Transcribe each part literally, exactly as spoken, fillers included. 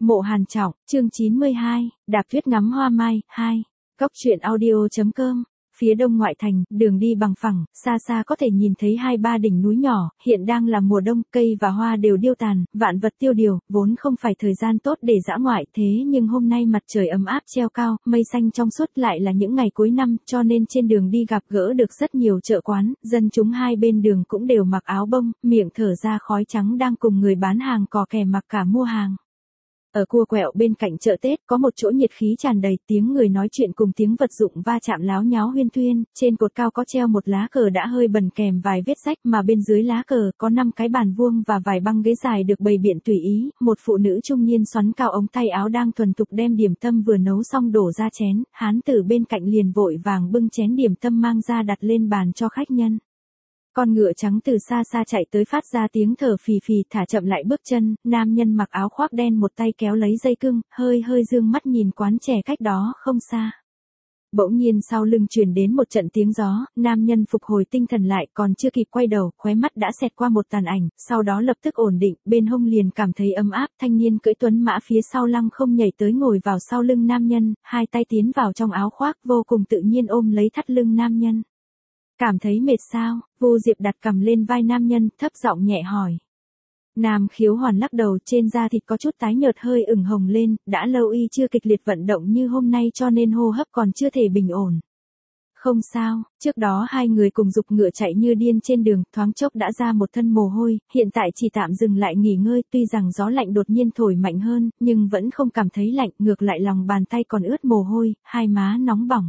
Mộ Hàn Trọng, chương chín mươi hai, đạp tuyết ngắm hoa mai, hai. Cốc truyện audio.com. Phía đông ngoại thành, đường đi bằng phẳng, xa xa có thể nhìn thấy hai ba đỉnh núi nhỏ, hiện đang là mùa đông, cây và hoa đều điêu tàn, vạn vật tiêu điều, vốn không phải thời gian tốt để dã ngoại, thế nhưng hôm nay mặt trời ấm áp treo cao, mây xanh trong suốt lại là những ngày cuối năm, cho nên trên đường đi gặp gỡ được rất nhiều chợ quán, dân chúng hai bên đường cũng đều mặc áo bông, miệng thở ra khói trắng đang cùng người bán hàng cò kè mặc cả mua hàng. Ở cua quẹo bên cạnh chợ Tết có một chỗ nhiệt khí tràn đầy, tiếng người nói chuyện cùng tiếng vật dụng va chạm láo nháo huyên thuyên, trên cột cao có treo một lá cờ đã hơi bẩn kèm vài vết rách, mà bên dưới lá cờ có năm cái bàn vuông và vài băng ghế dài được bày biện tùy ý, một phụ nữ trung niên xoắn cao ống tay áo đang thuần thục đem điểm tâm vừa nấu xong đổ ra chén, hán tử bên cạnh liền vội vàng bưng chén điểm tâm mang ra đặt lên bàn cho khách nhân. Con ngựa trắng từ xa xa chạy tới phát ra tiếng thở phì phì, thả chậm lại bước chân, nam nhân mặc áo khoác đen một tay kéo lấy dây cưng, hơi hơi dương mắt nhìn quán chè cách đó không xa. Bỗng nhiên sau lưng truyền đến một trận tiếng gió, nam nhân phục hồi tinh thần lại, còn chưa kịp quay đầu, khóe mắt đã xẹt qua một tàn ảnh, sau đó lập tức ổn định, bên hông liền cảm thấy ấm áp, thanh niên cưỡi tuấn mã phía sau lăng không nhảy tới ngồi vào sau lưng nam nhân, hai tay tiến vào trong áo khoác, vô cùng tự nhiên ôm lấy thắt lưng nam nhân. Cảm thấy mệt sao? Vu Diệp đặt cằm lên vai nam nhân, thấp giọng nhẹ hỏi. Nam Khiếu Hoàn lắc đầu, trên da thịt có chút tái nhợt hơi ửng hồng lên, đã lâu y chưa kịch liệt vận động như hôm nay cho nên hô hấp còn chưa thể bình ổn. Không sao, trước đó hai người cùng giục ngựa chạy như điên trên đường, thoáng chốc đã ra một thân mồ hôi, hiện tại chỉ tạm dừng lại nghỉ ngơi, tuy rằng gió lạnh đột nhiên thổi mạnh hơn, nhưng vẫn không cảm thấy lạnh, ngược lại lòng bàn tay còn ướt mồ hôi, hai má nóng bỏng.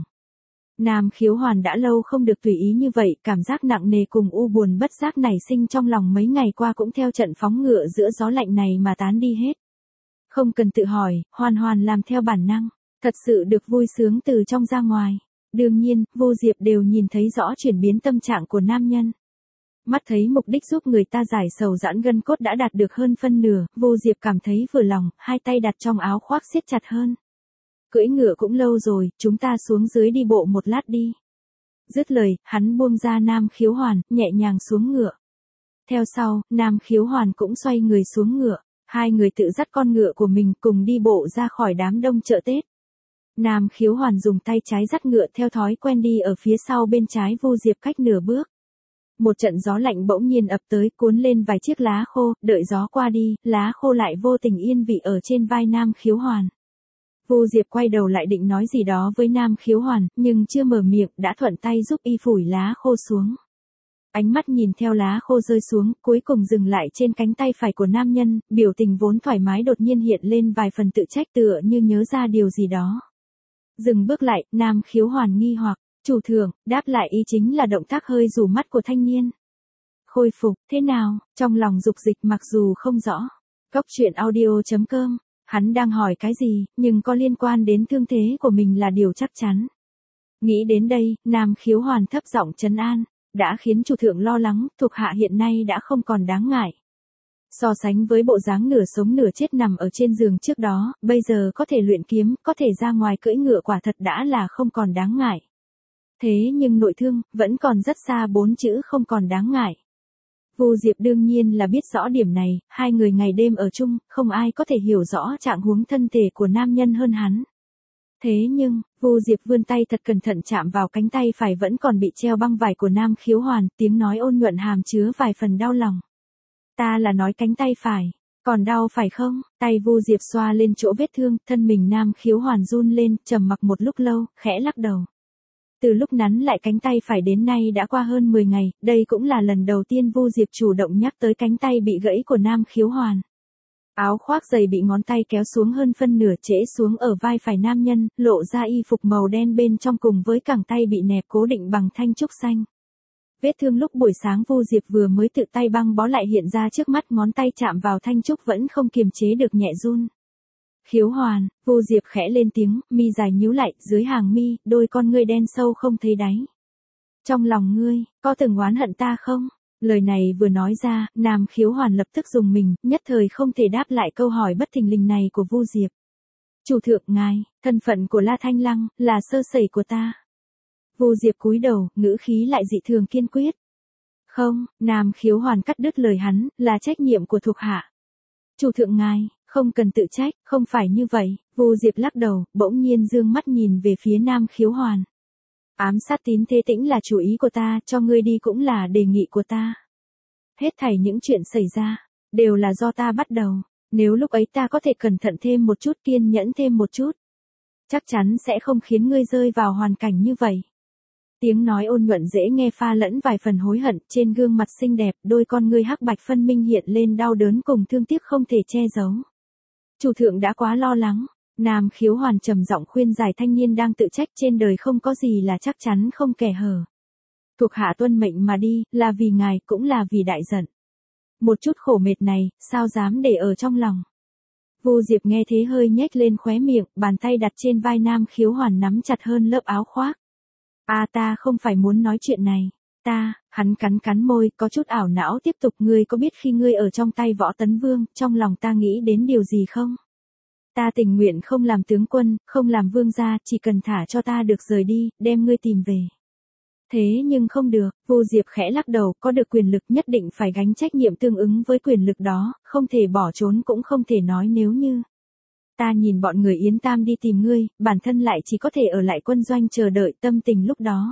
Nam Khiếu Hoàn đã lâu không được tùy ý như vậy, cảm giác nặng nề cùng u buồn bất giác nảy sinh trong lòng mấy ngày qua cũng theo trận phóng ngựa giữa gió lạnh này mà tán đi hết. Không cần tự hỏi, Hoàn Hoàn làm theo bản năng, thật sự được vui sướng từ trong ra ngoài. Đương nhiên, Vu Diệp đều nhìn thấy rõ chuyển biến tâm trạng của nam nhân. Mắt thấy mục đích giúp người ta giải sầu giãn gân cốt đã đạt được hơn phân nửa, Vu Diệp cảm thấy vừa lòng, hai tay đặt trong áo khoác siết chặt hơn. Cưỡi ngựa cũng lâu rồi, chúng ta xuống dưới đi bộ một lát đi. Dứt lời, hắn buông ra Nam Khiếu Hoàn, nhẹ nhàng xuống ngựa. Theo sau, Nam Khiếu Hoàn cũng xoay người xuống ngựa, hai người tự dắt con ngựa của mình cùng đi bộ ra khỏi đám đông chợ Tết. Nam Khiếu Hoàn dùng tay trái dắt ngựa theo thói quen đi ở phía sau bên trái Vu Diệp cách nửa bước. Một trận gió lạnh bỗng nhiên ập tới cuốn lên vài chiếc lá khô, đợi gió qua đi, lá khô lại vô tình yên vị ở trên vai Nam Khiếu Hoàn. Vu Diệp quay đầu lại định nói gì đó với Nam Khiếu Hoàn, nhưng chưa mở miệng, đã thuận tay giúp y phủi lá khô xuống. Ánh mắt nhìn theo lá khô rơi xuống, cuối cùng dừng lại trên cánh tay phải của nam nhân, biểu tình vốn thoải mái đột nhiên hiện lên vài phần tự trách tựa như nhớ ra điều gì đó. Dừng bước lại, Nam Khiếu Hoàn nghi hoặc, chủ thượng, đáp lại y chính là động tác hơi rủ mắt của thanh niên. Khôi phục, thế nào, trong lòng dục dịch mặc dù không rõ. Cốc truyện audio.com. Hắn đang hỏi cái gì, nhưng có liên quan đến thương thế của mình là điều chắc chắn. Nghĩ đến đây, Nam Khiếu Hoàn thấp giọng trấn an, đã khiến chủ thượng lo lắng, thuộc hạ hiện nay đã không còn đáng ngại. So sánh với bộ dáng nửa sống nửa chết nằm ở trên giường trước đó, bây giờ có thể luyện kiếm, có thể ra ngoài cưỡi ngựa quả thật đã là không còn đáng ngại. Thế nhưng nội thương, vẫn còn rất xa bốn chữ không còn đáng ngại. Vu Diệp đương nhiên là biết rõ điểm này, hai người ngày đêm ở chung, không ai có thể hiểu rõ trạng huống thân thể của nam nhân hơn hắn. Thế nhưng, Vu Diệp vươn tay thật cẩn thận chạm vào cánh tay phải vẫn còn bị treo băng vải của Nam Khiếu Hoàn, tiếng nói ôn nhuận hàm chứa vài phần đau lòng. Ta là nói cánh tay phải, còn đau phải không? Tay Vu Diệp xoa lên chỗ vết thương, thân mình Nam Khiếu Hoàn run lên, trầm mặc một lúc lâu, khẽ lắc đầu. Từ lúc nắn lại cánh tay phải đến nay đã qua hơn mười ngày, đây cũng là lần đầu tiên Vu Diệp chủ động nhắc tới cánh tay bị gãy của Nam Khiếu Hoàn. Áo khoác dày bị ngón tay kéo xuống hơn phân nửa trễ xuống ở vai phải nam nhân, lộ ra y phục màu đen bên trong cùng với cẳng tay bị nẹp cố định bằng thanh trúc xanh. Vết thương lúc buổi sáng Vu Diệp vừa mới tự tay băng bó lại hiện ra trước mắt, ngón tay chạm vào thanh trúc vẫn không kiềm chế được nhẹ run. Khiếu Hoàn, Vu Diệp khẽ lên tiếng, mi dài nhíu lại, dưới hàng mi, đôi con ngươi đen sâu không thấy đáy. Trong lòng ngươi, có từng oán hận ta không? Lời này vừa nói ra, Nam Khiếu Hoàn lập tức dùng mình, nhất thời không thể đáp lại câu hỏi bất thình lình này của Vu Diệp. Chủ thượng ngài, thân phận của La Thanh Lăng, là sơ sẩy của ta. Vu Diệp cúi đầu, ngữ khí lại dị thường kiên quyết. Không, Nam Khiếu Hoàn cắt đứt lời hắn, là trách nhiệm của thuộc hạ. Chủ thượng ngài, Không cần tự trách, không phải như vậy, Vu Diệp lắc đầu, bỗng nhiên dương mắt nhìn về phía Nam Khiếu Hoàn. Ám sát Tín Thế Tĩnh là chủ ý của ta, cho ngươi đi cũng là đề nghị của ta. Hết thảy những chuyện xảy ra, đều là do ta bắt đầu, nếu lúc ấy ta có thể cẩn thận thêm một chút, kiên nhẫn thêm một chút, chắc chắn sẽ không khiến ngươi rơi vào hoàn cảnh như vậy. Tiếng nói ôn nhuận dễ nghe pha lẫn vài phần hối hận, trên gương mặt xinh đẹp, đôi con ngươi hắc bạch phân minh hiện lên đau đớn cùng thương tiếc không thể che giấu. Chủ thượng đã quá lo lắng, Nam Khiếu Hoàn trầm giọng khuyên giải thanh niên đang tự trách, trên đời không có gì là chắc chắn không kẻ hở. Thuộc hạ tuân mệnh mà đi, là vì ngài, cũng là vì đại giận. Một chút khổ mệt này, sao dám để ở trong lòng. Vu Diệp nghe thế hơi nhếch lên khóe miệng, bàn tay đặt trên vai Nam Khiếu Hoàn nắm chặt hơn lớp áo khoác. À ta không phải muốn nói chuyện này, ta, hắn cắn cắn môi, có chút ảo não tiếp tục, ngươi có biết khi ngươi ở trong tay Võ Tấn Vương, trong lòng ta nghĩ đến điều gì không? Ta tình nguyện không làm tướng quân, không làm vương gia, chỉ cần thả cho ta được rời đi, đem ngươi tìm về. Thế nhưng không được, Vu Diệp khẽ lắc đầu, có được quyền lực nhất định phải gánh trách nhiệm tương ứng với quyền lực đó, không thể bỏ trốn cũng không thể nói nếu như. Ta nhìn bọn người Yến Tam đi tìm ngươi, bản thân lại chỉ có thể ở lại quân doanh chờ đợi, tâm tình lúc đó.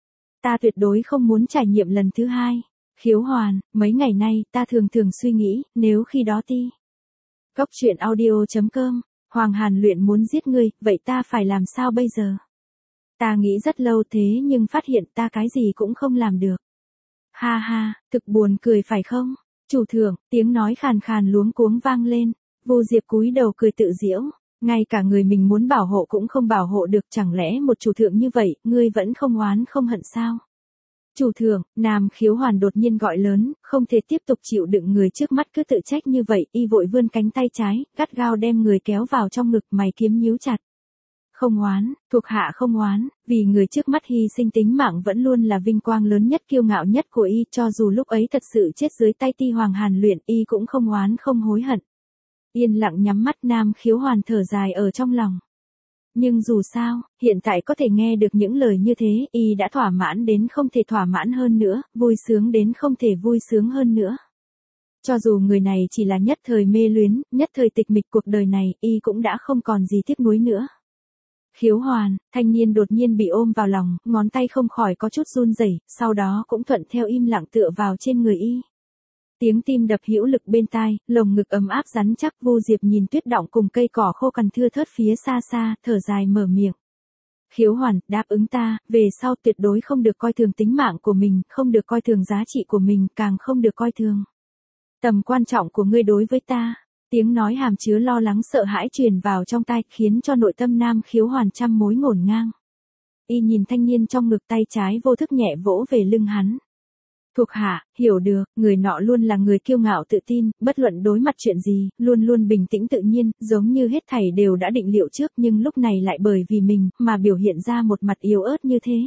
Ta tuyệt đối không muốn trải nghiệm lần thứ hai. Khiếu Hoàn, mấy ngày nay, ta thường thường suy nghĩ, nếu khi đó ti. Cốc truyện audio chấm com, Hoàng Hàn Luyện muốn giết ngươi, vậy ta phải làm sao bây giờ? Ta nghĩ rất lâu thế nhưng phát hiện ta cái gì cũng không làm được. Ha ha, thực buồn cười phải không? Chủ thượng, tiếng nói khàn khàn luống cuống vang lên. Vu Diệp cúi đầu cười tự giễu, ngay cả người mình muốn bảo hộ cũng không bảo hộ được, chẳng lẽ một chủ thượng như vậy, ngươi vẫn không oán không hận sao? Chủ thượng, Nam Khiếu Hoàn đột nhiên gọi lớn, không thể tiếp tục chịu đựng người trước mắt cứ tự trách như vậy, y vội vươn cánh tay trái, gắt gao đem người kéo vào trong ngực, mày kiếm nhíu chặt. Không oán, thuộc hạ không oán, vì người trước mắt hy sinh tính mạng vẫn luôn là vinh quang lớn nhất, kiêu ngạo nhất của y, cho dù lúc ấy thật sự chết dưới tay Ti Hoàng Hàn Luyện, y cũng không oán không hối hận. Yên lặng nhắm mắt, Nam Khiếu Hoàn thở dài ở trong lòng. Nhưng dù sao, hiện tại có thể nghe được những lời như thế, y đã thỏa mãn đến không thể thỏa mãn hơn nữa, vui sướng đến không thể vui sướng hơn nữa. Cho dù người này chỉ là nhất thời mê luyến, nhất thời tịch mịch cuộc đời này, y cũng đã không còn gì tiếc nuối nữa. Khiếu Hoàn, thanh niên đột nhiên bị ôm vào lòng, ngón tay không khỏi có chút run rẩy, sau đó cũng thuận theo im lặng tựa vào trên người y. Tiếng tim đập hữu lực bên tai, lồng ngực ấm áp rắn chắc. Vu Diệp nhìn tuyết đọng cùng cây cỏ khô cằn thưa thớt phía xa xa, thở dài mở miệng. Khiếu Hoàn, đáp ứng ta, về sau tuyệt đối không được coi thường tính mạng của mình, không được coi thường giá trị của mình, càng không được coi thường tầm quan trọng của ngươi đối với ta. Tiếng nói hàm chứa lo lắng sợ hãi truyền vào trong tai, khiến cho nội tâm Nam Khiếu Hoàn trăm mối ngổn ngang. Y nhìn thanh niên trong ngực, tay trái vô thức nhẹ vỗ về lưng hắn. Thuộc hạ, hiểu được, người nọ luôn là người kiêu ngạo tự tin, bất luận đối mặt chuyện gì, luôn luôn bình tĩnh tự nhiên, giống như hết thảy đều đã định liệu trước, nhưng lúc này lại bởi vì mình, mà biểu hiện ra một mặt yếu ớt như thế.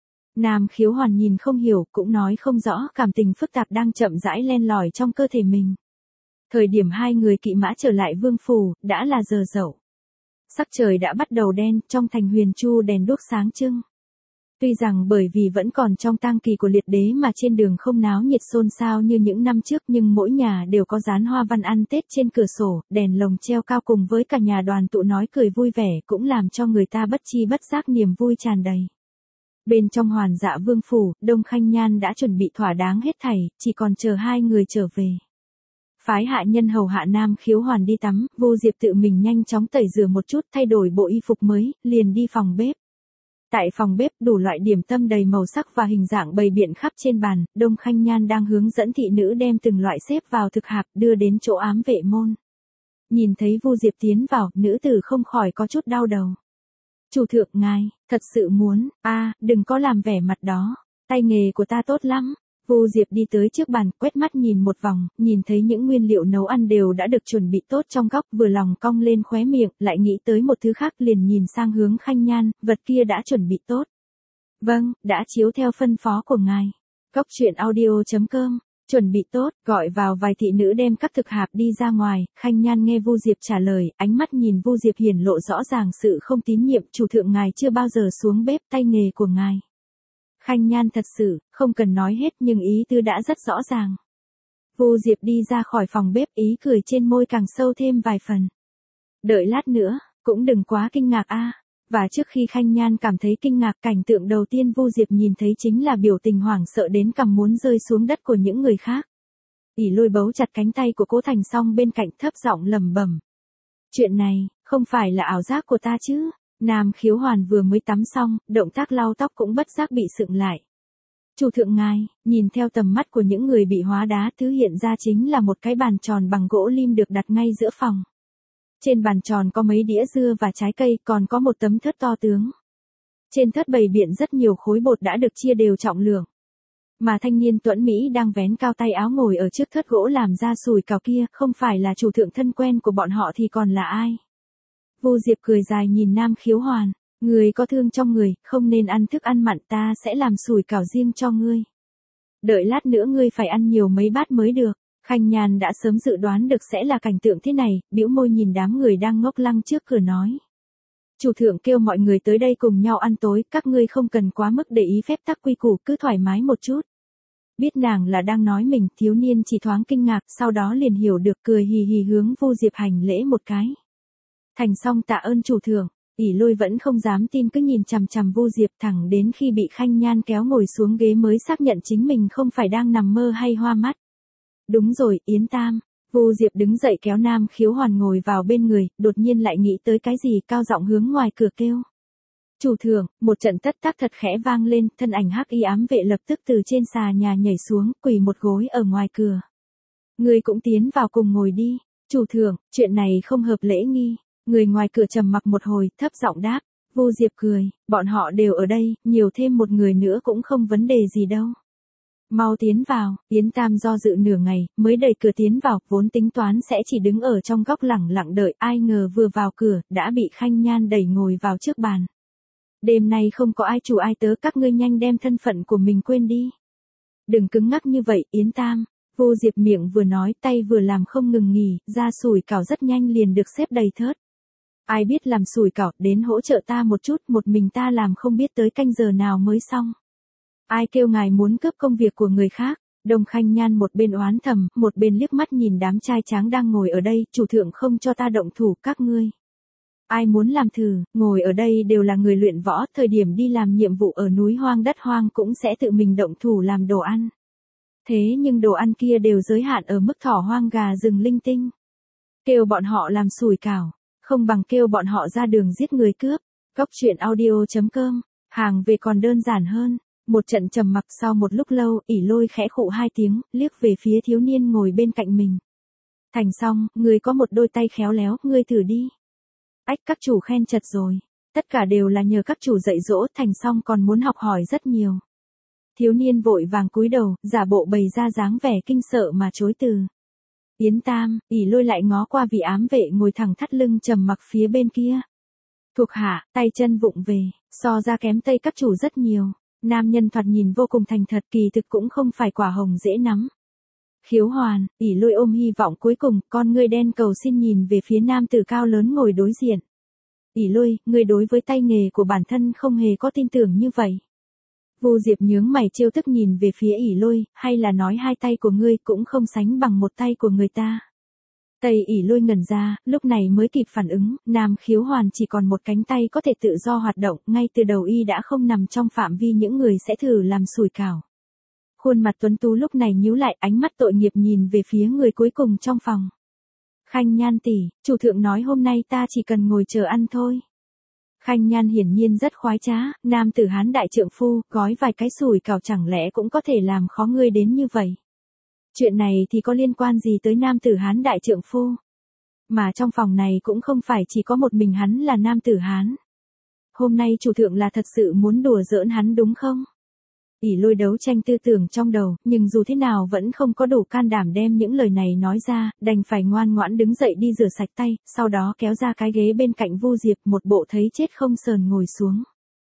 Nam Khiếu Hoàn nhìn không hiểu, cũng nói không rõ, cảm tình phức tạp đang chậm rãi len lỏi trong cơ thể mình. Thời điểm hai người kỵ mã trở lại vương phủ, đã là giờ dậu. Sắc trời đã bắt đầu đen, trong thành Huyền Chu đèn đuốc sáng trưng. Tuy rằng bởi vì vẫn còn trong tang kỳ của liệt đế mà trên đường không náo nhiệt xôn xao như những năm trước, nhưng mỗi nhà đều có dán hoa văn ăn Tết trên cửa sổ, đèn lồng treo cao cùng với cả nhà đoàn tụ nói cười vui vẻ, cũng làm cho người ta bất chi bất giác niềm vui tràn đầy. Bên trong Hoàn Dạ Vương phủ, Đông Khanh Nhan đã chuẩn bị thỏa đáng hết thảy, chỉ còn chờ hai người trở về. Phái hạ nhân hầu hạ Nam Khiếu Hoàn đi tắm, Vu Diệp tự mình nhanh chóng tẩy rửa một chút, thay đổi bộ y phục mới, liền đi phòng bếp. Tại phòng bếp, đủ loại điểm tâm đầy màu sắc và hình dạng bày biện khắp trên bàn, Đông Khanh Nhan đang hướng dẫn thị nữ đem từng loại xếp vào thực hạp, đưa đến chỗ ám vệ môn. Nhìn thấy Vu Diệp tiến vào, nữ tử không khỏi có chút đau đầu. Chủ thượng ngài, thật sự muốn, a à, đừng có làm vẻ mặt đó, tay nghề của ta tốt lắm. Vu Diệp đi tới trước bàn, quét mắt nhìn một vòng, nhìn thấy những nguyên liệu nấu ăn đều đã được chuẩn bị tốt trong góc, vừa lòng cong lên khóe miệng, lại nghĩ tới một thứ khác, liền nhìn sang hướng Khanh Nhan, vật kia đã chuẩn bị tốt. Vâng, đã chiếu theo phân phó của ngài. Cốc truyện audio chấm com, chuẩn bị tốt, gọi vào vài thị nữ đem các thực hạp đi ra ngoài. Khanh Nhan nghe Vu Diệp trả lời, ánh mắt nhìn Vu Diệp hiển lộ rõ ràng sự không tín nhiệm. Chủ thượng ngài chưa bao giờ xuống bếp, tay nghề của ngài. Khanh Nhan thật sự, không cần nói hết, nhưng ý tư đã rất rõ ràng. Vu Diệp đi ra khỏi phòng bếp, ý cười trên môi càng sâu thêm vài phần. Đợi lát nữa, cũng đừng quá kinh ngạc a. Và trước khi Khanh Nhan cảm thấy kinh ngạc, cảnh tượng đầu tiên Vu Diệp nhìn thấy chính là biểu tình hoảng sợ đến cằm muốn rơi xuống đất của những người khác. ỉ Lôi bấu chặt cánh tay của Cố Thành Song bên cạnh, thấp giọng lẩm bẩm. Chuyện này, không phải là ảo giác của ta chứ? Nam Khiếu Hoàn vừa mới tắm xong, động tác lau tóc cũng bất giác bị sượng lại. Chủ thượng ngài, nhìn theo tầm mắt của những người bị hóa đá, thứ hiện ra chính là một cái bàn tròn bằng gỗ lim được đặt ngay giữa phòng. Trên bàn tròn có mấy đĩa dưa và trái cây, còn có một tấm thớt to tướng. Trên thớt bày biện rất nhiều khối bột đã được chia đều trọng lượng. Mà thanh niên tuẫn Mỹ đang vén cao tay áo ngồi ở trước thớt gỗ làm ra sủi cảo kia, không phải là chủ thượng thân quen của bọn họ thì còn là ai? Vu Diệp cười dài nhìn Nam Khiếu Hoàn. Người có thương trong người, không nên ăn thức ăn mặn, ta sẽ làm sủi cảo riêng cho ngươi. Đợi lát nữa ngươi phải ăn nhiều mấy bát mới được. Khanh Nhan đã sớm dự đoán được sẽ là cảnh tượng thế này, bĩu môi nhìn đám người đang ngốc lăng trước cửa nói. Chủ thượng kêu mọi người tới đây cùng nhau ăn tối, các ngươi không cần quá mức để ý phép tắc quy củ, cứ thoải mái một chút. Biết nàng là đang nói mình, thiếu niên chỉ thoáng kinh ngạc, sau đó liền hiểu được, cười hì hì hướng Vu Diệp hành lễ một cái. Thành Song tạ ơn chủ thượng. ỉ Lôi vẫn không dám tin, cứ nhìn chằm chằm Vu Diệp thẳng đến khi bị Khanh Nhan kéo ngồi xuống ghế mới xác nhận chính mình không phải đang nằm mơ hay hoa mắt. Đúng rồi, Yến Tam. Vu Diệp đứng dậy kéo Nam Khiếu Hoàn ngồi vào bên người, đột nhiên lại nghĩ tới cái gì, cao giọng hướng ngoài cửa kêu. Chủ thượng, một trận tất tác thật khẽ vang lên, thân ảnh hắc y ám vệ lập tức từ trên xà nhà nhảy xuống, quỳ một gối ở ngoài cửa. Người cũng tiến vào cùng ngồi đi. Chủ thượng, chuyện này không hợp lễ nghi. Người ngoài cửa trầm mặc một hồi, thấp giọng đáp. Vu Diệp cười, bọn họ đều ở đây, nhiều thêm một người nữa cũng không vấn đề gì đâu. Mau tiến vào. Yến Tam do dự nửa ngày, mới đẩy cửa tiến vào, vốn tính toán sẽ chỉ đứng ở trong góc lẳng lặng đợi, ai ngờ vừa vào cửa, đã bị Khanh Nhan đẩy ngồi vào trước bàn. Đêm nay không có ai chủ ai tớ, các ngươi nhanh đem thân phận của mình quên đi. Đừng cứng ngắc như vậy, Yến Tam. Vu Diệp miệng vừa nói, tay vừa làm không ngừng nghỉ, ra sủi cảo rất nhanh liền được xếp đầy thớt. Ai biết làm sủi cảo, đến hỗ trợ ta một chút, một mình ta làm không biết tới canh giờ nào mới xong. Ai kêu ngài muốn cướp công việc của người khác? Đồng Khanh Nhan một bên oán thầm, một bên liếc mắt nhìn đám trai tráng đang ngồi ở đây, chủ thượng không cho ta động thủ, các ngươi. Ai muốn làm thử, ngồi ở đây đều là người luyện võ, thời điểm đi làm nhiệm vụ ở núi hoang đất hoang cũng sẽ tự mình động thủ làm đồ ăn. Thế nhưng đồ ăn kia đều giới hạn ở mức thỏ hoang gà rừng linh tinh. Kêu bọn họ làm sủi cảo, không bằng kêu bọn họ ra đường giết người cướp. Góc truyện audio chấm com, hàng về còn đơn giản hơn. Một trận trầm mặc sau một lúc lâu, ỉ Lôi khẽ khụ hai tiếng, liếc về phía thiếu niên ngồi bên cạnh mình. Thành Song, ngươi có một đôi tay khéo léo, ngươi thử đi. Ách, các chủ khen chật rồi. Tất cả đều là nhờ các chủ dạy dỗ, Thành Song còn muốn học hỏi rất nhiều. Thiếu niên vội vàng cúi đầu, giả bộ bày ra dáng vẻ kinh sợ mà chối từ. Yến Tam, ỉ Lôi lại ngó qua vị ám vệ ngồi thẳng thắt lưng trầm mặc phía bên kia. Thuộc hạ, tay chân vụng về, so ra kém Tây các chủ rất nhiều. Nam nhân thoạt nhìn vô cùng thành thật, kỳ thực cũng không phải quả hồng dễ nắm. Khiếu Hoàn, ỉ Lôi ôm hy vọng cuối cùng, con ngươi đen cầu xin nhìn về phía nam tử cao lớn ngồi đối diện. ỉ Lôi, ngươi đối với tay nghề của bản thân không hề có tin tưởng như vậy. Vu Diệp nhướng mày trêu tức nhìn về phía ỉ Lôi, hay là nói hai tay của ngươi cũng không sánh bằng một tay của người ta. Tây ỉ Lôi ngẩn ra, lúc này mới kịp phản ứng, Nam Khiếu Hoàn chỉ còn một cánh tay có thể tự do hoạt động, ngay từ đầu y đã không nằm trong phạm vi những người sẽ thử làm sủi cảo. Khuôn mặt tuấn tú lúc này nhíu lại, ánh mắt tội nghiệp nhìn về phía người cuối cùng trong phòng. Khanh Nhan tỷ, chủ thượng nói hôm nay ta chỉ cần ngồi chờ ăn thôi. Khanh Nhan hiển nhiên rất khoái trá, nam tử Hán đại trượng phu, gói vài cái sủi cảo chẳng lẽ cũng có thể làm khó ngươi đến như vậy. Chuyện này thì có liên quan gì tới nam tử Hán đại trượng phu? Mà trong phòng này cũng không phải chỉ có một mình hắn là nam tử Hán. Hôm nay chủ thượng là thật sự muốn đùa giỡn hắn đúng không? ỉ Lôi đấu tranh tư tưởng trong đầu, nhưng dù thế nào vẫn không có đủ can đảm đem những lời này nói ra, đành phải ngoan ngoãn đứng dậy đi rửa sạch tay, sau đó kéo ra cái ghế bên cạnh Vu Diệp, một bộ thấy chết không sờn ngồi xuống.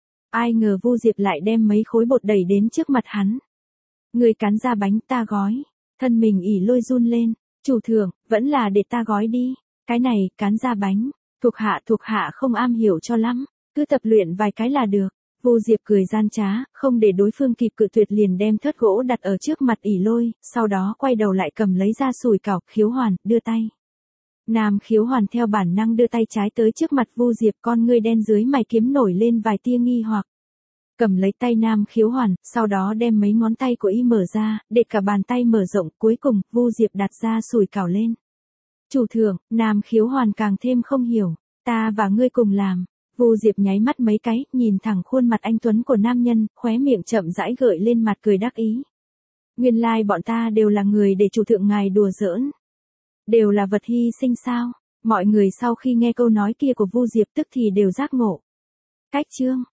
Ai ngờ Vu Diệp lại đem mấy khối bột đẩy đến trước mặt hắn. Người cán ra bánh ta gói. Thân mình ỉ Lôi run lên. Chủ thượng, vẫn là để ta gói đi. Cái này, cán ra bánh. Thuộc hạ thuộc hạ không am hiểu cho lắm. Cứ tập luyện vài cái là được. Vu Diệp cười gian trá, không để đối phương kịp cự tuyệt liền đem thớt gỗ đặt ở trước mặt ỉ lôi, sau đó quay đầu lại cầm lấy ra sủi cảo, Khiếu Hoàn, đưa tay. Nam Khiếu Hoàn theo bản năng đưa tay trái tới trước mặt Vu Diệp, con ngươi đen dưới mày kiếm nổi lên vài tia nghi hoặc. Cầm lấy tay Nam Khiếu Hoàn, sau đó đem mấy ngón tay của y mở ra, để cả bàn tay mở rộng, cuối cùng, Vu Diệp đặt ra sủi cảo lên. Chủ thượng, Nam Khiếu Hoàn càng thêm không hiểu, ta và ngươi cùng làm. Vu Diệp nháy mắt mấy cái, nhìn thẳng khuôn mặt anh tuấn của nam nhân, khóe miệng chậm rãi gợi lên mặt cười đắc ý. Nguyên lai like bọn ta đều là người để chủ thượng ngài đùa giỡn. Đều là vật hy sinh sao? Mọi người sau khi nghe câu nói kia của Vu Diệp tức thì đều giác ngộ. Cách chương